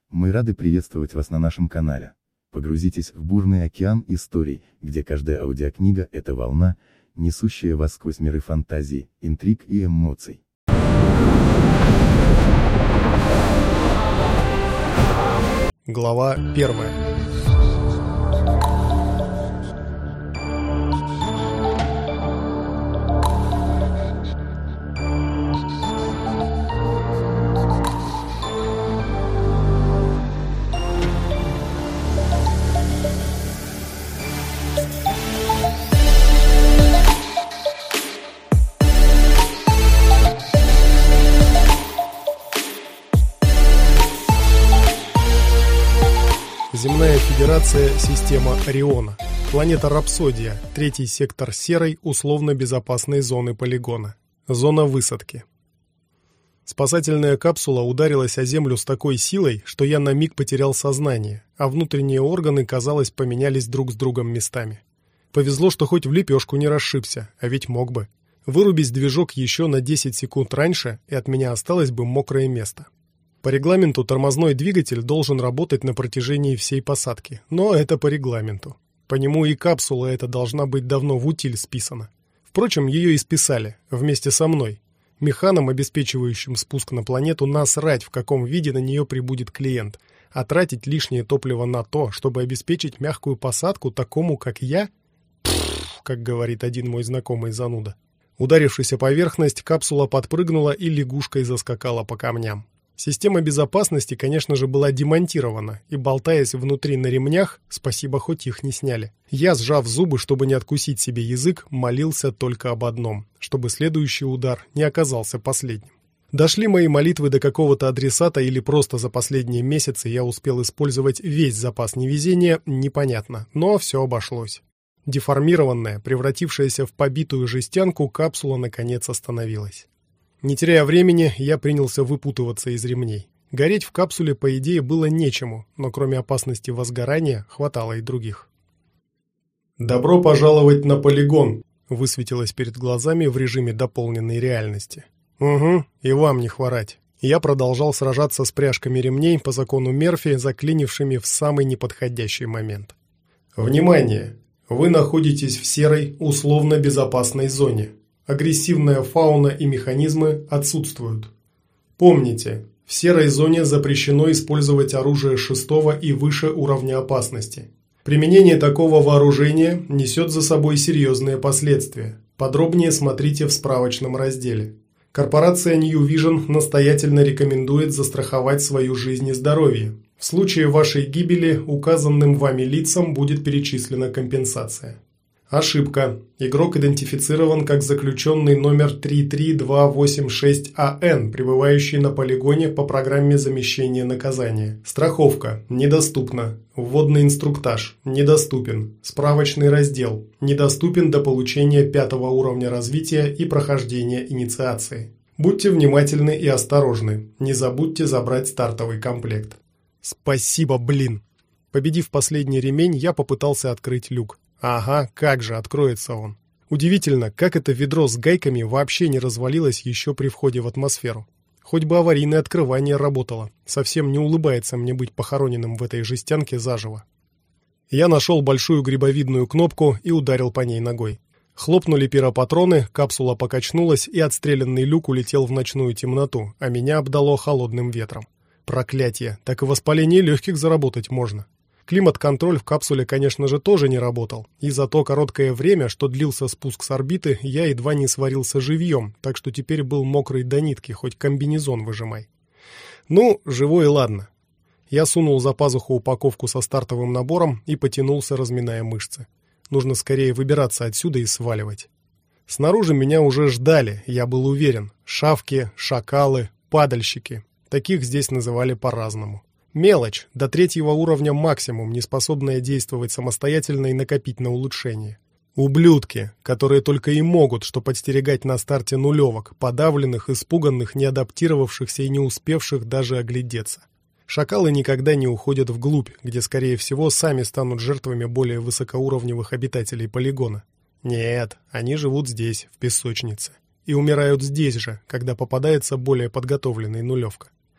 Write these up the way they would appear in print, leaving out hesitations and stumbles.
Мы рады приветствовать вас на нашем канале. Погрузитесь в бурный океан историй, где каждая аудиокнига – это волна, несущая вас сквозь миры фантазии, интриг и эмоций. Глава 1. Земная Федерация, система Ориона. Планета Рапсодия, третий сектор серой, условно-безопасной зоны полигона. Зона высадки. Спасательная капсула ударилась о Землю с такой силой, что я на миг потерял сознание, а внутренние органы, казалось, поменялись друг с другом местами. Повезло, что хоть в лепешку не расшибся, а ведь мог бы. Вырубить движок еще на 10 секунд раньше, и от меня осталось бы мокрое место. По регламенту тормозной двигатель должен работать на протяжении всей посадки, но это по регламенту. По нему и капсула эта должна быть давно в утиль списана. Впрочем, ее и списали, вместе со мной. Механам, обеспечивающим спуск на планету, насрать, в каком виде на нее прибудет клиент, а тратить лишнее топливо на то, чтобы обеспечить мягкую посадку такому, как я? Пфф, как говорит один мой знакомый зануда. Ударившись о поверхность, капсула подпрыгнула и лягушкой заскакала по камням. Система безопасности, конечно же, была демонтирована, и, болтаясь внутри на ремнях, спасибо, хоть их не сняли, я, сжав зубы, чтобы не откусить себе язык, молился только об одном, чтобы следующий удар не оказался последним. Дошли мои молитвы до какого-то адресата или просто за последние месяцы я успел использовать весь запас невезения, непонятно, но все обошлось. Деформированная, превратившаяся в побитую жестянку, капсула наконец остановилась. Не теряя времени, я принялся выпутываться из ремней. Гореть в капсуле, по идее, было нечему, но кроме опасности возгорания, хватало и других. «Добро пожаловать на полигон!» высветилось перед глазами в режиме дополненной реальности. «Угу, и вам не хворать». Я продолжал сражаться с пряжками ремней по закону Мерфи, заклинившими в самый неподходящий момент. «Внимание! Вы находитесь в серой, условно-безопасной зоне. Агрессивная фауна и механизмы отсутствуют. Помните, в серой зоне запрещено использовать оружие 6 и выше уровня опасности. Применение такого вооружения несет за собой серьезные последствия. Подробнее смотрите в справочном разделе. Корпорация New Vision настоятельно рекомендует застраховать свою жизнь и здоровье. В случае вашей гибели указанным вами лицам будет перечислена компенсация. Ошибка. Игрок идентифицирован как заключенный номер 33286АН, пребывающий на полигоне по программе замещения наказания. Страховка. Недоступна. Вводный инструктаж. Недоступен. Справочный раздел. Недоступен до получения 5-го уровня развития и прохождения инициации. Будьте внимательны и осторожны. Не забудьте забрать стартовый комплект. Спасибо, блин. Победив последний ремень, я попытался открыть люк. Ага, как же откроется он. Удивительно, как это ведро с гайками вообще не развалилось еще при входе в атмосферу. Хоть бы аварийное открывание работало. Совсем не улыбается мне быть похороненным в этой жестянке заживо. Я нашел большую грибовидную кнопку и ударил по ней ногой. Хлопнули пиропатроны, капсула покачнулась, и отстрелянный люк улетел в ночную темноту, а меня обдало холодным ветром. Проклятие, так и воспаление легких заработать можно. Климат-контроль в капсуле, конечно же, тоже не работал, и за то короткое время, что длился спуск с орбиты, я едва не сварился живьем, так что теперь был мокрый до нитки, хоть комбинезон выжимай. Ну, живой и ладно. Я сунул за пазуху упаковку со стартовым набором и потянулся, разминая мышцы. Нужно скорее выбираться отсюда и сваливать. Снаружи меня уже ждали, я был уверен. Шавки, шакалы, падальщики. Таких здесь называли по-разному. Мелочь, до 3-го уровня максимум, не способная действовать самостоятельно и накопить на улучшение. Ублюдки, которые только и могут, что подстерегать на старте нулевок, подавленных, испуганных, не адаптировавшихся и не успевших даже оглядеться. Шакалы никогда не уходят вглубь, где, скорее всего, сами станут жертвами более высокоуровневых обитателей полигона. Нет, они живут здесь, в песочнице. И умирают здесь же, когда попадается более подготовленный нулевка.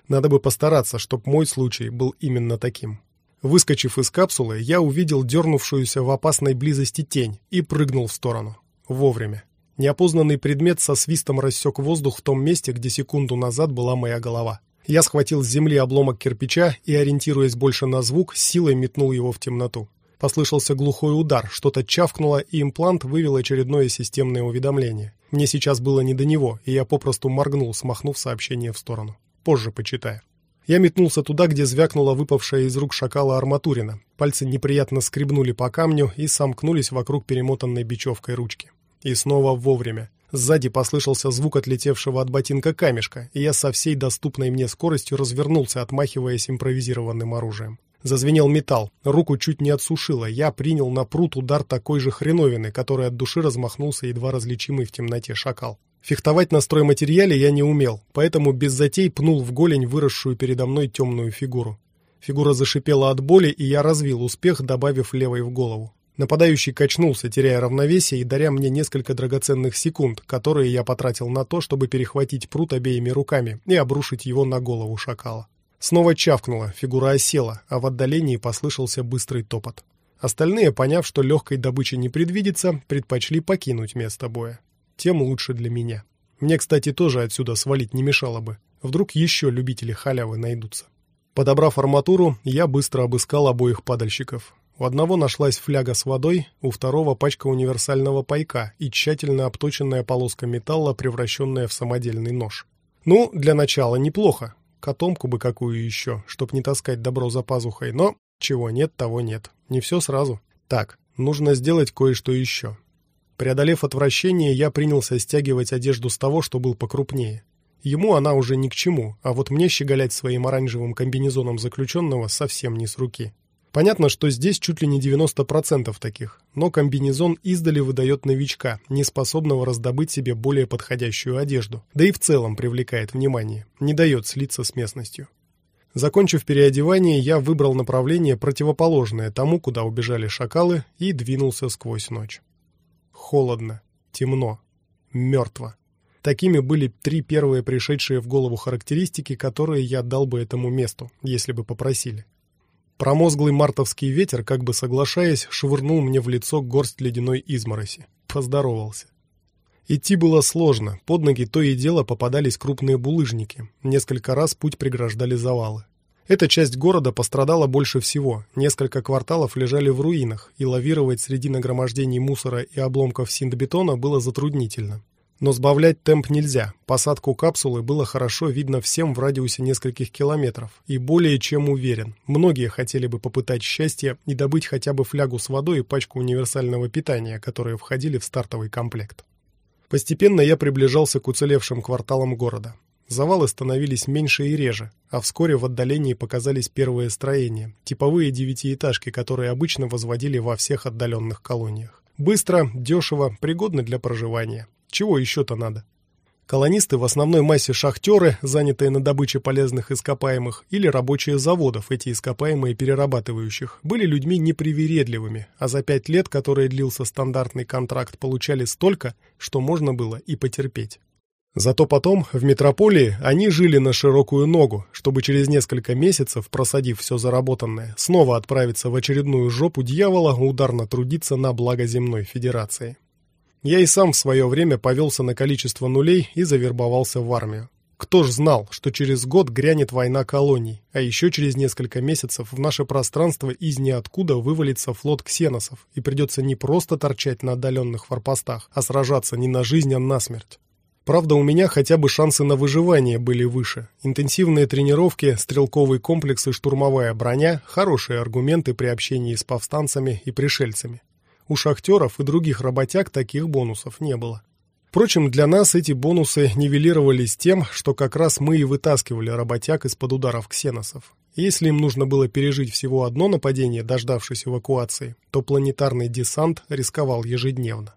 Надо бы постараться, чтоб мой случай был именно таким. Выскочив из капсулы, я увидел дернувшуюся в опасной близости тень и прыгнул в сторону. Вовремя. Неопознанный предмет со свистом рассек воздух в том месте, где секунду назад была моя голова. Я схватил с земли обломок кирпича и, ориентируясь больше на звук, силой метнул его в темноту. Послышался глухой удар, что-то чавкнуло, и имплант вывел очередное системное уведомление. Мне сейчас было не до него, и я попросту моргнул, смахнув сообщение в сторону. Позже почитаю. Я метнулся туда, где звякнула выпавшая из рук шакала арматурина. Пальцы неприятно скребнули по камню и сомкнулись вокруг перемотанной бечевкой ручки. И снова вовремя. Сзади послышался звук отлетевшего от ботинка камешка, и я со всей доступной мне скоростью развернулся, отмахиваясь импровизированным оружием. Зазвенел металл, руку чуть не отсушило, я принял на прут удар такой же хреновины, который от души размахнулся едва различимый в темноте шакал. Фехтовать на стройматериале я не умел, поэтому без затей пнул в голень выросшую передо мной темную фигуру. Фигура зашипела от боли, и я развил успех, добавив левой в голову. Нападающий качнулся, теряя равновесие и даря мне несколько драгоценных секунд, которые я потратил на то, чтобы перехватить прут обеими руками и обрушить его на голову шакала. Снова чавкнуло, фигура осела, а в отдалении послышался быстрый топот. Остальные, поняв, что легкой добычи не предвидится, предпочли покинуть место боя. Тем лучше для меня. Мне, кстати, тоже отсюда свалить не мешало бы. Вдруг еще любители халявы найдутся. Подобрав арматуру, я быстро обыскал обоих падальщиков. У одного нашлась фляга с водой, у второго пачка универсального пайка и тщательно обточенная полоска металла, превращенная в самодельный нож. Ну, для начала неплохо. Котомку бы какую еще, чтоб не таскать добро за пазухой, но чего нет, того нет. Не все сразу. Так, нужно сделать кое-что еще. Преодолев отвращение, я принялся стягивать одежду с того, что был покрупнее. Ему она уже ни к чему, а вот мне щеголять своим оранжевым комбинезоном заключенного совсем не с руки. Понятно, что здесь чуть ли не 90% таких, но комбинезон издали выдает новичка, не способного раздобыть себе более подходящую одежду, да и в целом привлекает внимание, не дает слиться с местностью. Закончив переодевание, я выбрал направление, противоположное тому, куда убежали шакалы, и двинулся сквозь ночь. Холодно, темно, мертво. Такими были 3 первые пришедшие в голову характеристики, которые я дал бы этому месту, если бы попросили. Промозглый мартовский ветер, как бы соглашаясь, швырнул мне в лицо горсть ледяной измороси. Поздоровался. Идти было сложно, под ноги то и дело попадались крупные булыжники, несколько раз путь преграждали завалы. Эта часть города пострадала больше всего, несколько кварталов лежали в руинах, и лавировать среди нагромождений мусора и обломков синтбетона было затруднительно. Но сбавлять темп нельзя, посадку капсулы было хорошо видно всем в радиусе нескольких километров, и более чем уверен, многие хотели бы попытать счастье и добыть хотя бы флягу с водой и пачку универсального питания, которые входили в стартовый комплект. Постепенно я приближался к уцелевшим кварталам города. Завалы становились меньше и реже, а вскоре в отдалении показались первые строения, типовые 9-этажки, которые обычно возводили во всех отдаленных колониях. Быстро, дешево, пригодны для проживания. Чего еще-то надо? Колонисты в основной массе шахтеры, занятые на добыче полезных ископаемых, или рабочие заводов, эти ископаемые перерабатывающих, были людьми непривередливыми, а за 5 лет, которые длился стандартный контракт, получали столько, что можно было и потерпеть. Зато потом, в метрополии, они жили на широкую ногу, чтобы через несколько месяцев, просадив все заработанное, снова отправиться в очередную жопу дьявола, ударно трудиться на благо земной федерации. Я и сам в свое время повелся на количество нулей и завербовался в армию. Кто ж знал, что через год грянет война колоний, а еще через несколько месяцев в наше пространство из ниоткуда вывалится флот ксеносов, и придется не просто торчать на отдаленных форпостах, а сражаться не на жизнь, а на смерть. Правда, у меня хотя бы шансы на выживание были выше. Интенсивные тренировки, стрелковый комплекс и штурмовая броня – хорошие аргументы при общении с повстанцами и пришельцами. У шахтеров и других работяг таких бонусов не было. Впрочем, для нас эти бонусы нивелировались тем, что как раз мы и вытаскивали работяг из-под ударов ксеносов. Если им нужно было пережить всего одно нападение, дождавшись эвакуации, то планетарный десант рисковал ежедневно.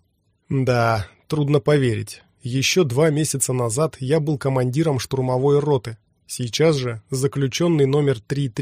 Да, трудно поверить. Еще 2 месяца назад я был командиром штурмовой роты. Сейчас же заключенный номер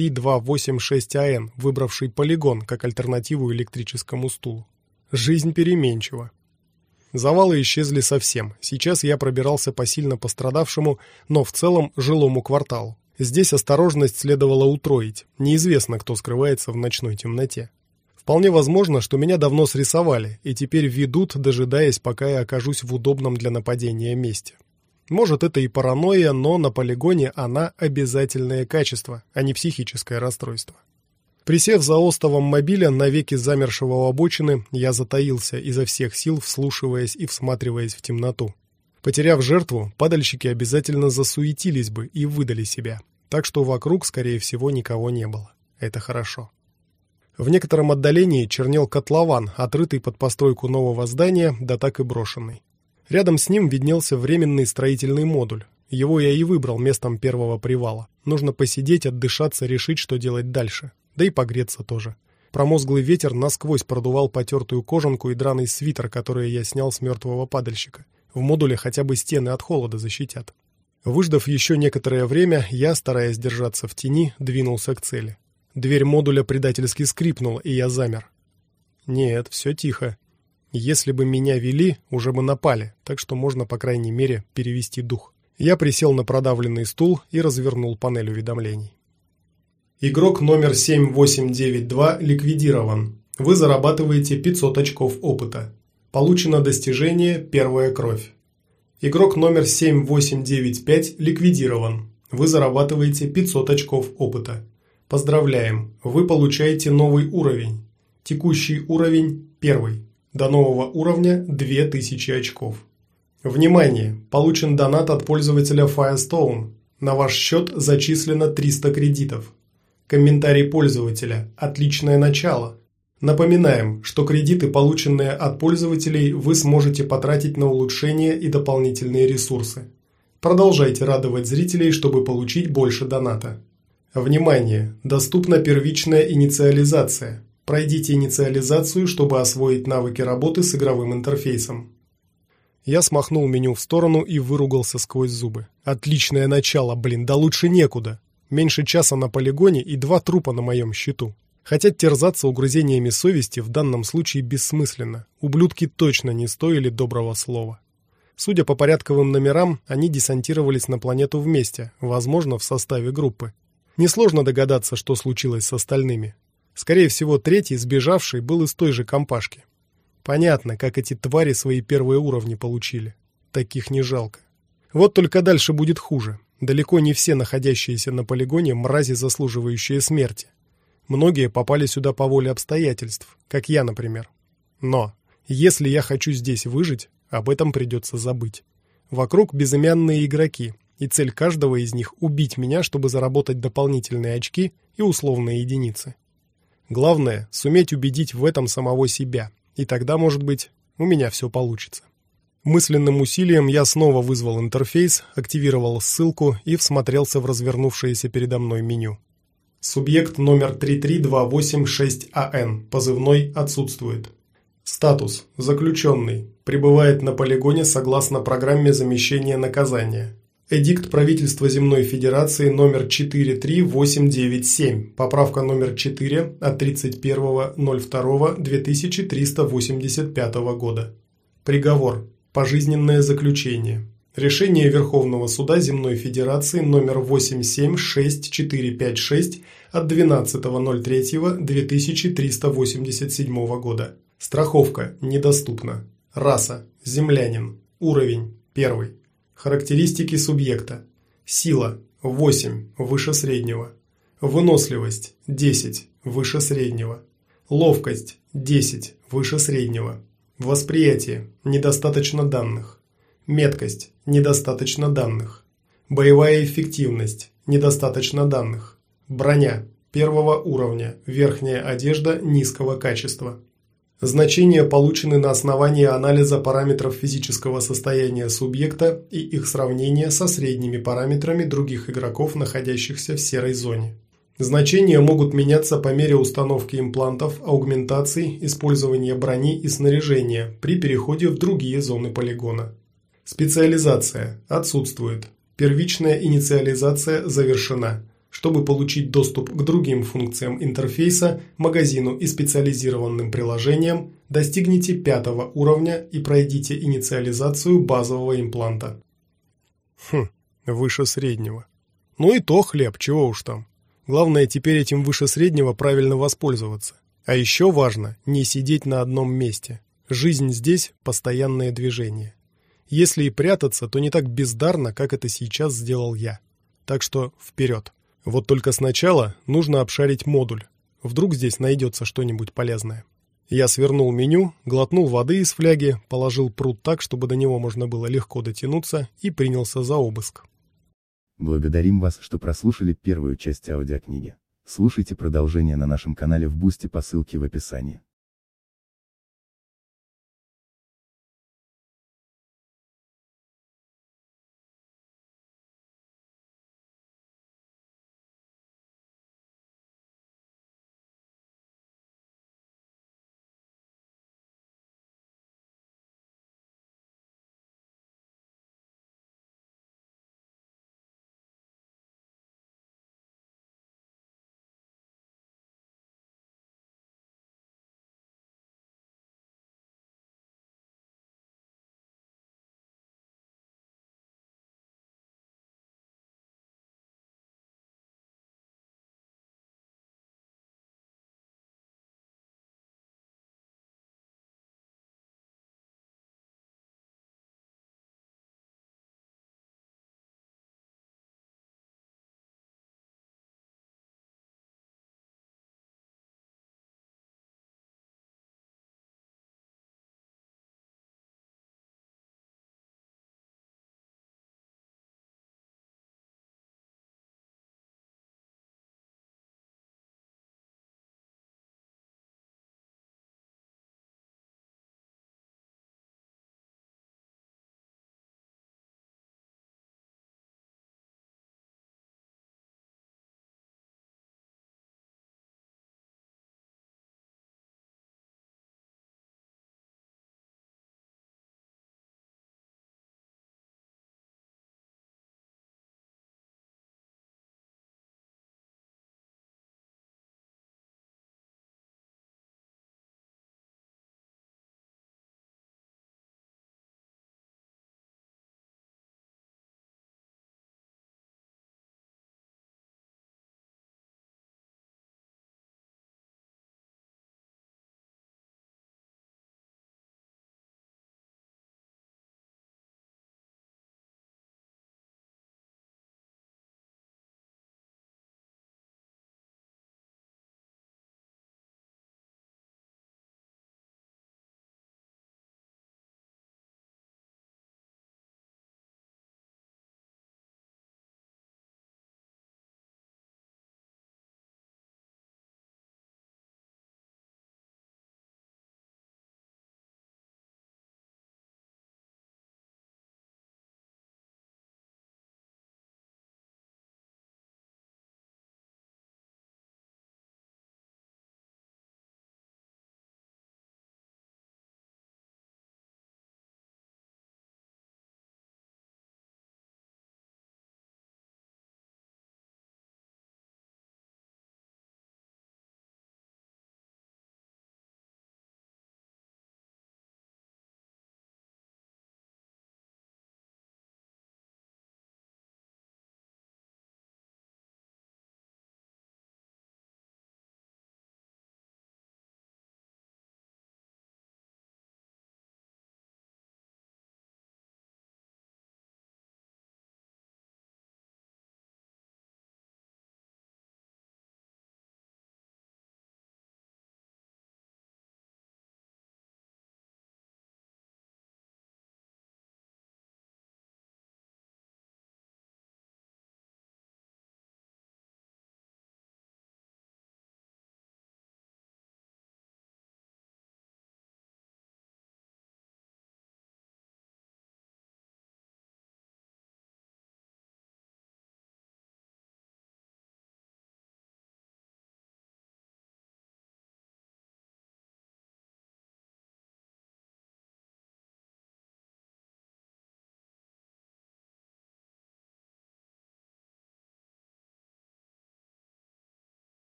33286АН, выбравший полигон как альтернативу электрическому стулу. Жизнь переменчива. Завалы исчезли совсем. Сейчас я пробирался по сильно пострадавшему, но в целом жилому кварталу. Здесь осторожность следовало утроить, неизвестно, кто скрывается в ночной темноте. Вполне возможно, что меня давно срисовали и теперь ведут, дожидаясь, пока я окажусь в удобном для нападения месте. Может, это и паранойя, но на полигоне она обязательное качество, а не психическое расстройство. Присев за остовом мобиля, навеки замершего у обочины, я затаился изо всех сил, вслушиваясь и всматриваясь в темноту. Потеряв жертву, падальщики обязательно засуетились бы и выдали себя, так что вокруг, скорее всего, никого не было. Это хорошо. В некотором отдалении чернел котлован, отрытый под постройку нового здания, да так и брошенный. Рядом с ним виднелся временный строительный модуль. Его я и выбрал местом первого привала. Нужно посидеть, отдышаться, решить, что делать дальше. Да и погреться тоже. Промозглый ветер насквозь продувал потертую кожанку и драный свитер, который я снял с мертвого падальщика. В модуле хотя бы стены от холода защитят. Выждав еще некоторое время, я, стараясь держаться в тени, двинулся к цели. Дверь модуля предательски скрипнула, и я замер. Нет, все тихо. Если бы меня вели, уже бы напали, так что можно, по крайней мере, перевести дух. Я присел на продавленный стул и развернул панель уведомлений. Игрок номер 7892 ликвидирован. Вы зарабатываете 500 очков опыта. Получено достижение «Первая кровь». Игрок номер 7895 ликвидирован. Вы зарабатываете 500 очков опыта. Поздравляем, вы получаете новый уровень. Текущий уровень – 1. До нового уровня 2000 очков. Внимание! Получен донат от пользователя Firestone. На ваш счет зачислено 300 кредитов. Комментарий пользователя. Отличное начало. Напоминаем, что кредиты, полученные от пользователей, вы сможете потратить на улучшения и дополнительные ресурсы. Продолжайте радовать зрителей, чтобы получить больше доната. Внимание! Доступна первичная инициализация. Пройдите инициализацию, чтобы освоить навыки работы с игровым интерфейсом. Я смахнул меню в сторону и выругался сквозь зубы. Отличное начало, да лучше некуда. Меньше часа на полигоне и 2 трупа на моем счету. Хотя терзаться угрызениями совести в данном случае бессмысленно. Ублюдки точно не стоили доброго слова. Судя по порядковым номерам, они десантировались на планету вместе, возможно, в составе группы. Несложно догадаться, что случилось с остальными. Скорее всего, третий, сбежавший, был из той же компашки. Понятно, как эти твари свои первые уровни получили. Таких не жалко. Вот только дальше будет хуже. Далеко не все находящиеся на полигоне мрази, заслуживающие смерти. Многие попали сюда по воле обстоятельств, как я, например. Но, если я хочу здесь выжить, об этом придется забыть. Вокруг безымянные игроки, и цель каждого из них — убить меня, чтобы заработать дополнительные очки и условные единицы. Главное — суметь убедить в этом самого себя, и тогда, может быть, у меня все получится. Мысленным усилием я снова вызвал интерфейс, активировал ссылку и всмотрелся в развернувшееся передо мной меню. Субъект номер 33286АН, позывной отсутствует. Статус: заключенный, пребывает на полигоне согласно программе замещения наказания. Эдикт правительства Земной Федерации номер 43897, поправка номер 4 от 31.02.2385 года. Приговор: пожизненное заключение. Решение Верховного суда Земной Федерации номер 876456 от 12.03.2387 года. Страховка недоступна. Раса: землянин. Уровень: 1. Характеристики субъекта. Сила – 8, выше среднего. Выносливость – 10, выше среднего. Ловкость – 10, выше среднего. Восприятие – недостаточно данных. Меткость – недостаточно данных. Боевая эффективность – недостаточно данных. Броня – 1 уровня, верхняя одежда низкого качества. Значения получены на основании анализа параметров физического состояния субъекта и их сравнения со средними параметрами других игроков, находящихся в серой зоне. Значения могут меняться по мере установки имплантов, аугментаций, использования брони и снаряжения при переходе в другие зоны полигона. Специализация отсутствует. Первичная инициализация завершена. Чтобы получить доступ к другим функциям интерфейса, магазину и специализированным приложениям, достигните 5 уровня и пройдите инициализацию базового импланта. Выше среднего. Ну и то хлеб, чего уж там. Главное теперь этим выше среднего правильно воспользоваться. А еще важно не сидеть на одном месте. Жизнь здесь – постоянное движение. Если и прятаться, то не так бездарно, как это сейчас сделал я. Так что вперед. Вот только сначала нужно обшарить модуль. Вдруг здесь найдется что-нибудь полезное. Я свернул меню, глотнул воды из фляги, положил прут так, чтобы до него можно было легко дотянуться, и принялся за обыск. Благодарим вас, что прослушали первую часть аудиокниги. Слушайте продолжение на нашем канале в Бусти по ссылке в описании.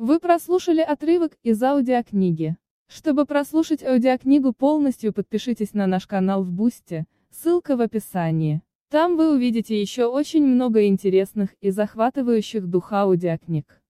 Вы прослушали отрывок из аудиокниги. Чтобы прослушать аудиокнигу полностью, подпишитесь на наш канал в Бусти, ссылка в описании. Там вы увидите еще очень много интересных и захватывающих дух аудиокниг.